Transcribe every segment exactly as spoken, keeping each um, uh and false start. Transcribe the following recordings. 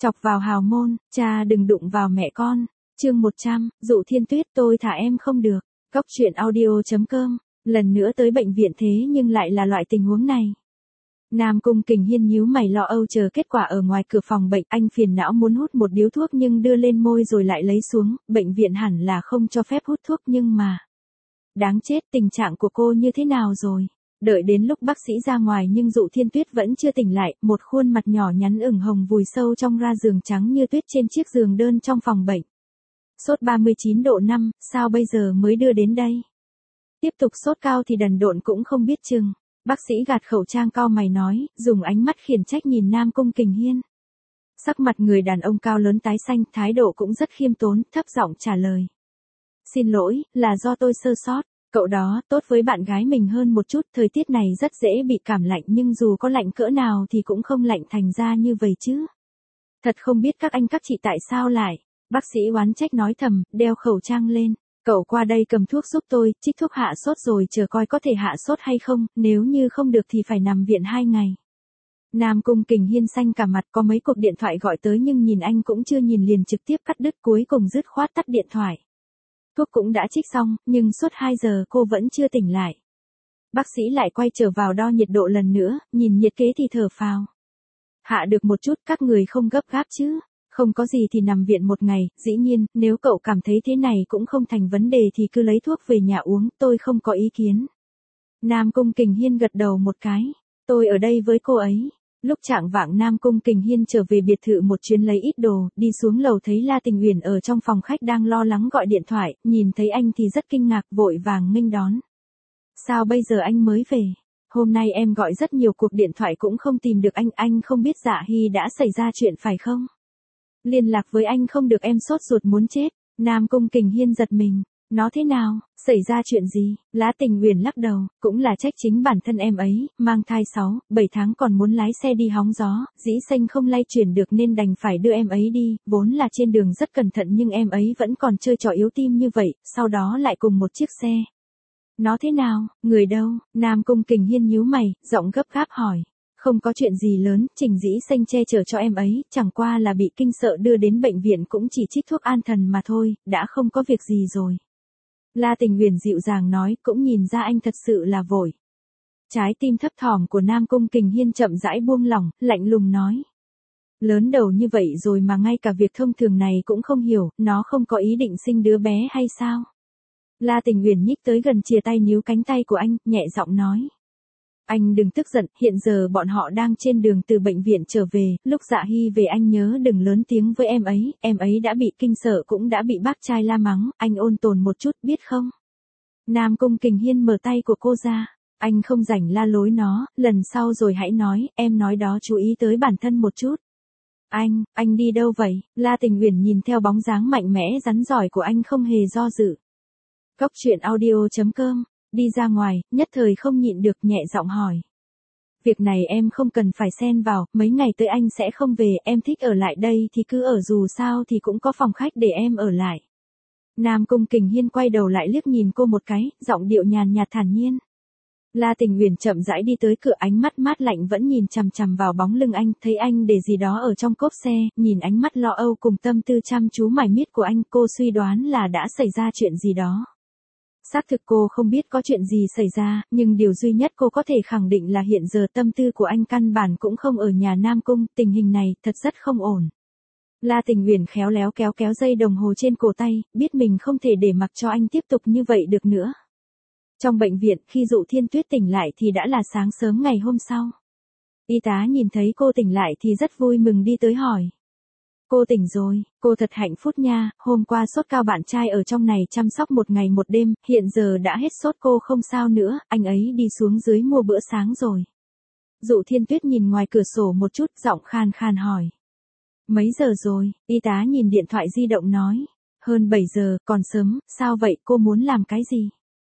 Chọc vào hào môn, cha đừng đụng vào mẹ con. Chương một trăm, Dụ Thiên Tuyết, tôi thả em không được. Góc truyện audio.com, lần nữa tới bệnh viện thế nhưng lại là loại tình huống này. Nam Cung Kình Hiên nhíu mày lo âu chờ kết quả ở ngoài cửa phòng bệnh, anh phiền não muốn hút một điếu thuốc nhưng đưa lên môi rồi lại lấy xuống, bệnh viện hẳn là không cho phép hút thuốc nhưng mà... Đáng chết, tình trạng của cô như thế nào rồi? Đợi đến lúc bác sĩ ra ngoài nhưng Dụ Thiên Tuyết vẫn chưa tỉnh lại, một khuôn mặt nhỏ nhắn ửng hồng vùi sâu trong ra giường trắng như tuyết trên chiếc giường đơn trong phòng bệnh. Sốt ba mươi chín độ năm, sao bây giờ mới đưa đến đây? Tiếp tục sốt cao thì đần độn cũng không biết chừng. Bác sĩ gạt khẩu trang cau mày nói, dùng ánh mắt khiển trách nhìn Nam Cung Kình Hiên. Sắc mặt người đàn ông cao lớn tái xanh, thái độ cũng rất khiêm tốn, thấp giọng trả lời. Xin lỗi, là do tôi sơ sót. Cậu đó tốt với bạn gái mình hơn một chút, thời tiết này rất dễ bị cảm lạnh nhưng dù có lạnh cỡ nào thì cũng không lạnh thành ra như vậy chứ. Thật không biết các anh các chị tại sao lại. Bác sĩ oán trách nói thầm, đeo khẩu trang lên. Cậu qua đây cầm thuốc giúp tôi, trích thuốc hạ sốt rồi chờ coi có thể hạ sốt hay không, nếu như không được thì phải nằm viện hai ngày. Nam Cung Kình Hiên xanh cả mặt, có mấy cuộc điện thoại gọi tới nhưng nhìn anh cũng chưa nhìn liền trực tiếp cắt đứt, cuối cùng dứt khoát tắt điện thoại. Thuốc cũng đã trích xong, nhưng suốt hai giờ cô vẫn chưa tỉnh lại. Bác sĩ lại quay trở vào đo nhiệt độ lần nữa, nhìn nhiệt kế thì thở phào. Hạ được một chút, các người không gấp gáp chứ. Không có gì thì nằm viện một ngày, dĩ nhiên, nếu cậu cảm thấy thế này cũng không thành vấn đề thì cứ lấy thuốc về nhà uống, tôi không có ý kiến. Nam Cung Kình Hiên gật đầu một cái, tôi ở đây với cô ấy. Lúc chạng vạng Nam Cung Kình Hiên trở về biệt thự một chuyến lấy ít đồ, đi xuống lầu thấy La Tình Uyển ở trong phòng khách đang lo lắng gọi điện thoại, nhìn thấy anh thì rất kinh ngạc, vội vàng nghênh đón. Sao bây giờ anh mới về? Hôm nay em gọi rất nhiều cuộc điện thoại cũng không tìm được anh, anh không biết Dạ Hy đã xảy ra chuyện phải không? Liên lạc với anh không được, em sốt ruột muốn chết. Nam Cung Kình Hiên giật mình. Nó thế nào? Xảy ra chuyện gì? La Tình Uyển lắc đầu, cũng là trách chính bản thân em ấy, mang thai sáu, bảy tháng còn muốn lái xe đi hóng gió, dĩ xanh không lay chuyển được nên đành phải đưa em ấy đi, vốn là trên đường rất cẩn thận nhưng em ấy vẫn còn chơi trò yếu tim như vậy, sau đó lại cùng một chiếc xe. Nó thế nào? Người đâu? Nam Cung Kình Hiên nhíu mày, giọng gấp gáp hỏi. Không có chuyện gì lớn, Trình Dĩ Xanh che chở cho em ấy, chẳng qua là bị kinh sợ đưa đến bệnh viện cũng chỉ trích thuốc an thần mà thôi, đã không có việc gì rồi. La Tình Uyển dịu dàng nói, cũng nhìn ra anh thật sự là vội. Trái tim thấp thỏm của Nam Cung Kình Hiên chậm rãi buông lỏng, lạnh lùng nói. Lớn đầu như vậy rồi mà ngay cả việc thông thường này cũng không hiểu, nó không có ý định sinh đứa bé hay sao? La Tình Uyển nhích tới gần chìa tay níu cánh tay của anh, nhẹ giọng nói. Anh đừng tức giận, hiện giờ bọn họ đang trên đường từ bệnh viện trở về, lúc Dạ Hy về anh nhớ đừng lớn tiếng với em ấy, em ấy đã bị kinh sợ cũng đã bị bác trai la mắng, anh ôn tồn một chút biết không? Nam Cung Kình Hiên mở tay của cô ra, anh không rảnh la lối nó, lần sau rồi hãy nói, em nói đó chú ý tới bản thân một chút. Anh, anh đi đâu vậy? La Tình Uyển nhìn theo bóng dáng mạnh mẽ rắn giỏi của anh không hề do dự. Góc truyện audio.com. Đi ra ngoài, nhất thời không nhịn được nhẹ giọng hỏi. Việc này em không cần phải xen vào, mấy ngày tới anh sẽ không về, em thích ở lại đây thì cứ ở, dù sao thì cũng có phòng khách để em ở lại. Nam Cung Kình Hiên quay đầu lại liếc nhìn cô một cái, giọng điệu nhàn nhạt thản nhiên. La Tình Uyển chậm rãi đi tới cửa, ánh mắt mát lạnh vẫn nhìn chằm chằm vào bóng lưng anh, thấy anh để gì đó ở trong cốp xe, nhìn ánh mắt lo âu cùng tâm tư chăm chú mải miết của anh, cô suy đoán là đã xảy ra chuyện gì đó. Xác thực cô không biết có chuyện gì xảy ra, nhưng điều duy nhất cô có thể khẳng định là hiện giờ tâm tư của anh căn bản cũng không ở nhà Nam Cung, tình hình này thật rất không ổn. La Tình Uyển khéo léo kéo kéo dây đồng hồ trên cổ tay, biết mình không thể để mặc cho anh tiếp tục như vậy được nữa. Trong bệnh viện, khi Dụ Thiên Tuyết tỉnh lại thì đã là sáng sớm ngày hôm sau. Y tá nhìn thấy cô tỉnh lại thì rất vui mừng đi tới hỏi. Cô tỉnh rồi, cô thật hạnh phúc nha, hôm qua sốt cao bạn trai ở trong này chăm sóc một ngày một đêm, hiện giờ đã hết sốt cô không sao nữa, anh ấy đi xuống dưới mua bữa sáng rồi. Dụ Thiên Tuyết nhìn ngoài cửa sổ một chút, giọng khan khan hỏi. Mấy giờ rồi? Y tá nhìn điện thoại di động nói. Hơn bảy giờ, còn sớm, sao vậy, cô muốn làm cái gì?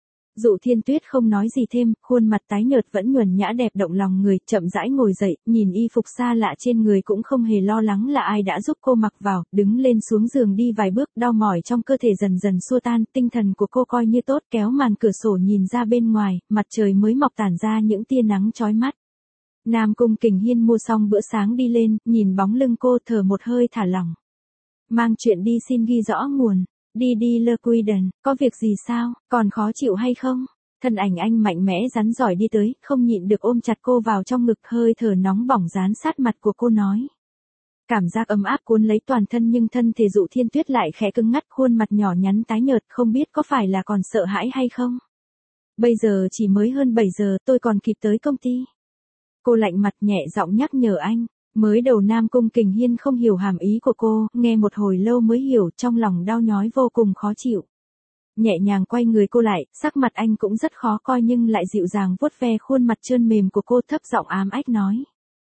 Dụ Thiên Tuyết không nói gì thêm, khuôn mặt tái nhợt vẫn nhuần nhã đẹp động lòng người, chậm rãi ngồi dậy, nhìn y phục xa lạ trên người cũng không hề lo lắng là ai đã giúp cô mặc vào, đứng lên xuống giường đi vài bước, đau mỏi trong cơ thể dần dần xua tan, tinh thần của cô coi như tốt, kéo màn cửa sổ nhìn ra bên ngoài, mặt trời mới mọc tản ra những tia nắng chói mắt. Nam Cung Kình Hiên mua xong bữa sáng đi lên, nhìn bóng lưng cô thở một hơi thả lỏng. Mang chuyện đi xin ghi rõ nguồn. Đi đi Le Quiden, có việc gì sao, còn khó chịu hay không? Thân ảnh anh mạnh mẽ rắn giỏi đi tới, không nhịn được ôm chặt cô vào trong ngực, hơi thở nóng bỏng dán sát mặt của cô nói. Cảm giác ấm áp cuốn lấy toàn thân nhưng thân thể Dụ Thiên Tuyết lại khẽ cứng ngắt, khuôn mặt nhỏ nhắn tái nhợt, không biết có phải là còn sợ hãi hay không. Bây giờ chỉ mới hơn bảy giờ, tôi còn kịp tới công ty. Cô lạnh mặt nhẹ giọng nhắc nhở anh. Mới đầu Nam Cung Kình Hiên không hiểu hàm ý của cô, nghe một hồi lâu mới hiểu, trong lòng đau nhói vô cùng khó chịu. Nhẹ nhàng quay người cô lại, sắc mặt anh cũng rất khó coi nhưng lại dịu dàng vuốt ve khuôn mặt trơn mềm của cô, thấp giọng ám ách nói.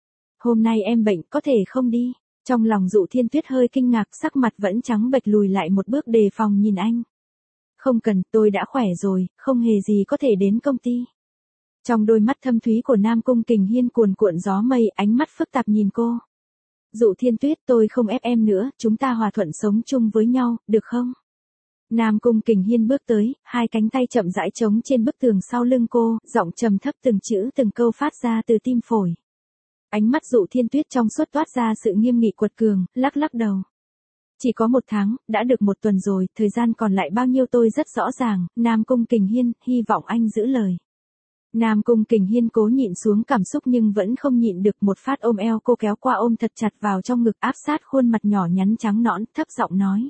Hôm nay em bệnh, có thể không đi. Trong lòng Dụ Thiên Tuyết hơi kinh ngạc, sắc mặt vẫn trắng bệch lùi lại một bước đề phòng nhìn anh. Không cần, tôi đã khỏe rồi, không hề gì có thể đến công ty. Trong đôi mắt thâm thúy của Nam Cung Kình Hiên cuồn cuộn gió mây, ánh mắt phức tạp nhìn cô. Dụ Thiên Tuyết, tôi không ép em nữa, chúng ta hòa thuận sống chung với nhau, được không? Nam Cung Kình Hiên bước tới, hai cánh tay chậm rãi trống trên bức tường sau lưng cô, giọng trầm thấp từng chữ từng câu phát ra từ tim phổi. Ánh mắt Dụ Thiên Tuyết trong suốt toát ra sự nghiêm nghị quật cường, lắc lắc đầu. Chỉ có một tháng, đã được một tuần rồi, thời gian còn lại bao nhiêu tôi rất rõ ràng, Nam Cung Kình Hiên, hy vọng anh giữ lời. Nam Cung Kình Hiên cố nhịn xuống cảm xúc nhưng vẫn không nhịn được, một phát ôm eo cô kéo qua ôm thật chặt vào trong ngực, áp sát khuôn mặt nhỏ nhắn trắng nõn, thấp giọng nói.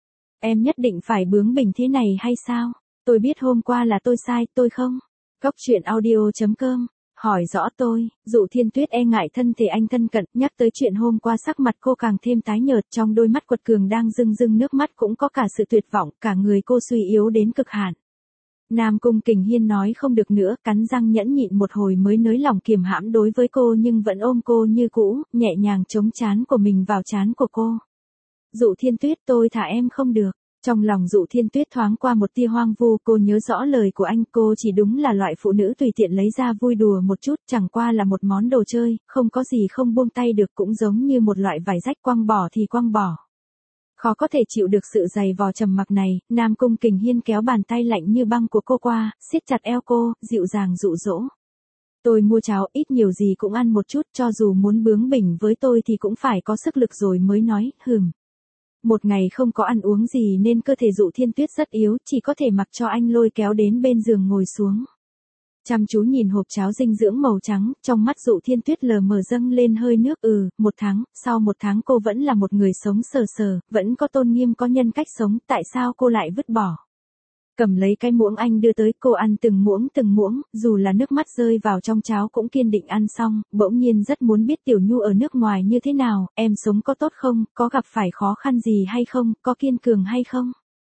Em nhất định phải bướng bỉnh thế này hay sao? Tôi biết hôm qua là tôi sai, tôi không? Cốc truyện audio chấm com, hỏi rõ tôi. Dụ Thiên Tuyết e ngại thân thể anh thân cận, nhắc tới chuyện hôm qua sắc mặt cô càng thêm tái nhợt, trong đôi mắt quật cường đang rưng rưng nước mắt cũng có cả sự tuyệt vọng, cả người cô suy yếu đến cực hạn. Nam Cung Kình Hiên nói không được nữa, cắn răng nhẫn nhịn một hồi mới nới lòng kiềm hãm đối với cô nhưng vẫn ôm cô như cũ, nhẹ nhàng chống trán của mình vào trán của cô. Dụ Thiên Tuyết, tôi thả em không được. Trong lòng Dụ Thiên Tuyết thoáng qua một tia hoang vu, cô nhớ rõ lời của anh, cô chỉ đúng là loại phụ nữ tùy tiện lấy ra vui đùa một chút, chẳng qua là một món đồ chơi, không có gì không buông tay được, cũng giống như một loại vải rách, quăng bỏ thì quăng bỏ. Khó có thể chịu được sự dày vò trầm mặc này, Nam Cung Kình Hiên kéo bàn tay lạnh như băng của cô qua, siết chặt eo cô, dịu dàng dụ dỗ. Tôi mua cháo, ít nhiều gì cũng ăn một chút, cho dù muốn bướng bỉnh với tôi thì cũng phải có sức lực rồi mới nói, hừm. Một ngày không có ăn uống gì nên cơ thể Dụ Thiên Tuyết rất yếu, chỉ có thể mặc cho anh lôi kéo đến bên giường ngồi xuống. Chăm chú nhìn hộp cháo dinh dưỡng màu trắng, trong mắt Dụ Thiên Tuyết lờ mờ dâng lên hơi nước. Ừ, một tháng, sau một tháng cô vẫn là một người sống sờ sờ, vẫn có tôn nghiêm, có nhân cách sống, tại sao cô lại vứt bỏ? Cầm lấy cái muỗng anh đưa tới, cô ăn từng muỗng từng muỗng, dù là nước mắt rơi vào trong cháo cũng kiên định ăn xong, bỗng nhiên rất muốn biết Tiểu Nhu ở nước ngoài như thế nào, em sống có tốt không, có gặp phải khó khăn gì hay không, có kiên cường hay không?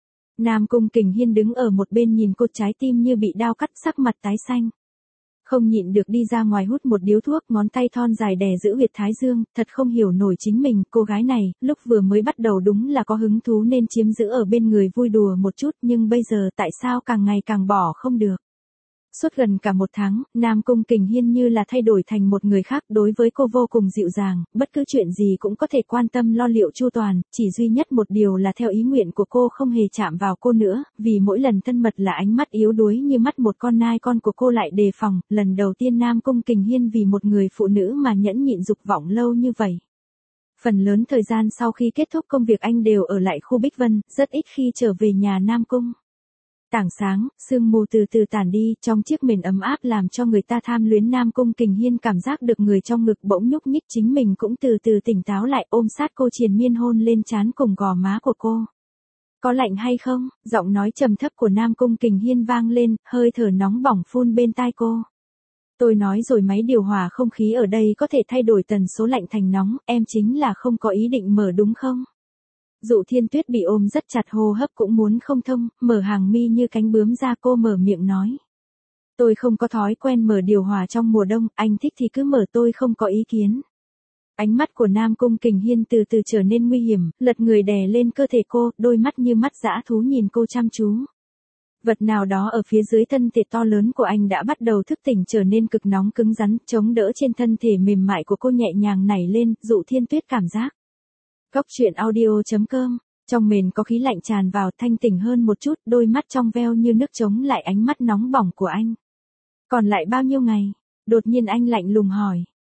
Nam Cung Kình Hiên đứng ở một bên nhìn cô, trái tim như bị đao cắt, sắc mặt tái xanh. Không nhịn được đi ra ngoài hút một điếu thuốc, ngón tay thon dài đè giữ huyệt thái dương, thật không hiểu nổi chính mình, cô gái này, lúc vừa mới bắt đầu đúng là có hứng thú nên chiếm giữ ở bên người vui đùa một chút, nhưng bây giờ tại sao càng ngày càng bỏ không được. Suốt gần cả một tháng, Nam Cung Kình Hiên như là thay đổi thành một người khác, đối với cô vô cùng dịu dàng, bất cứ chuyện gì cũng có thể quan tâm lo liệu chu toàn, chỉ duy nhất một điều là theo ý nguyện của cô không hề chạm vào cô nữa, vì mỗi lần thân mật là ánh mắt yếu đuối như mắt một con nai con của cô lại đề phòng, lần đầu tiên Nam Cung Kình Hiên vì một người phụ nữ mà nhẫn nhịn dục vọng lâu như vậy. Phần lớn thời gian sau khi kết thúc công việc anh đều ở lại khu Bích Vân, rất ít khi trở về nhà Nam Cung. Tảng sáng, sương mù từ từ tản đi, trong chiếc mền ấm áp làm cho người ta tham luyến. Nam Cung Kình Hiên cảm giác được người trong ngực bỗng nhúc nhích, chính mình cũng từ từ tỉnh táo lại, ôm sát cô triền miên hôn lên trán cùng gò má của cô. Có lạnh hay không? Giọng nói trầm thấp của Nam Cung Kình Hiên vang lên, hơi thở nóng bỏng phun bên tai cô. Tôi nói rồi, máy điều hòa không khí ở đây có thể thay đổi tần số lạnh thành nóng, em chính là không có ý định mở đúng không? Dụ Thiên Tuyết bị ôm rất chặt, hô hấp cũng muốn không thông, mở hàng mi như cánh bướm ra, cô mở miệng nói. Tôi không có thói quen mở điều hòa trong mùa đông, anh thích thì cứ mở, tôi không có ý kiến. Ánh mắt của Nam Cung Kình Hiên từ từ trở nên nguy hiểm, lật người đè lên cơ thể cô, đôi mắt như mắt dã thú nhìn cô chăm chú. Vật nào đó ở phía dưới thân thể to lớn của anh đã bắt đầu thức tỉnh, trở nên cực nóng cứng rắn, chống đỡ trên thân thể mềm mại của cô nhẹ nhàng nảy lên. Dụ Thiên Tuyết cảm giác. Cốc truyện audio chấm com, trong mền có khí lạnh tràn vào, thanh tỉnh hơn một chút, đôi mắt trong veo như nước chống lại ánh mắt nóng bỏng của anh. Còn lại bao nhiêu ngày? Đột nhiên anh lạnh lùng hỏi.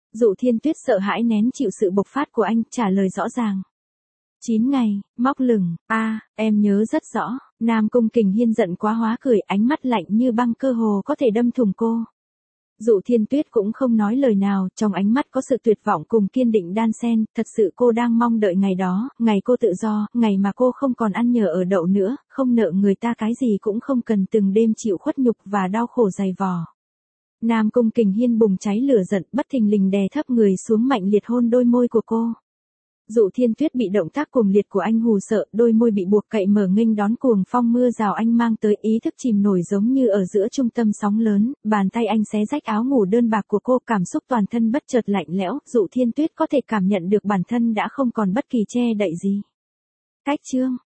Dụ Thiên Tuyết sợ hãi nén chịu sự bộc phát của anh, trả lời rõ ràng. chín ngày, móc lửng, a à, em nhớ rất rõ. Nam Cung Kình Hiên giận quá hóa cười, ánh mắt lạnh như băng cơ hồ có thể đâm thủng cô. Dụ Thiên Tuyết cũng không nói lời nào, trong ánh mắt có sự tuyệt vọng cùng kiên định đan xen, thật sự cô đang mong đợi ngày đó, ngày cô tự do, ngày mà cô không còn ăn nhờ ở đậu nữa, không nợ người ta cái gì cũng không cần từng đêm chịu khuất nhục và đau khổ dày vò. Nam Cung Kình Hiên bùng cháy lửa giận, bất thình lình đè thấp người xuống mạnh liệt hôn đôi môi của cô. Dụ Thiên Tuyết bị động tác cuồng liệt của anh hù sợ, đôi môi bị buộc cậy mở nghênh đón cuồng phong mưa rào anh mang tới, ý thức chìm nổi giống như ở giữa trung tâm sóng lớn, bàn tay anh xé rách áo ngủ đơn bạc của cô, cảm xúc toàn thân bất chợt lạnh lẽo, Dụ Thiên Tuyết có thể cảm nhận được bản thân đã không còn bất kỳ che đậy gì. Cách chương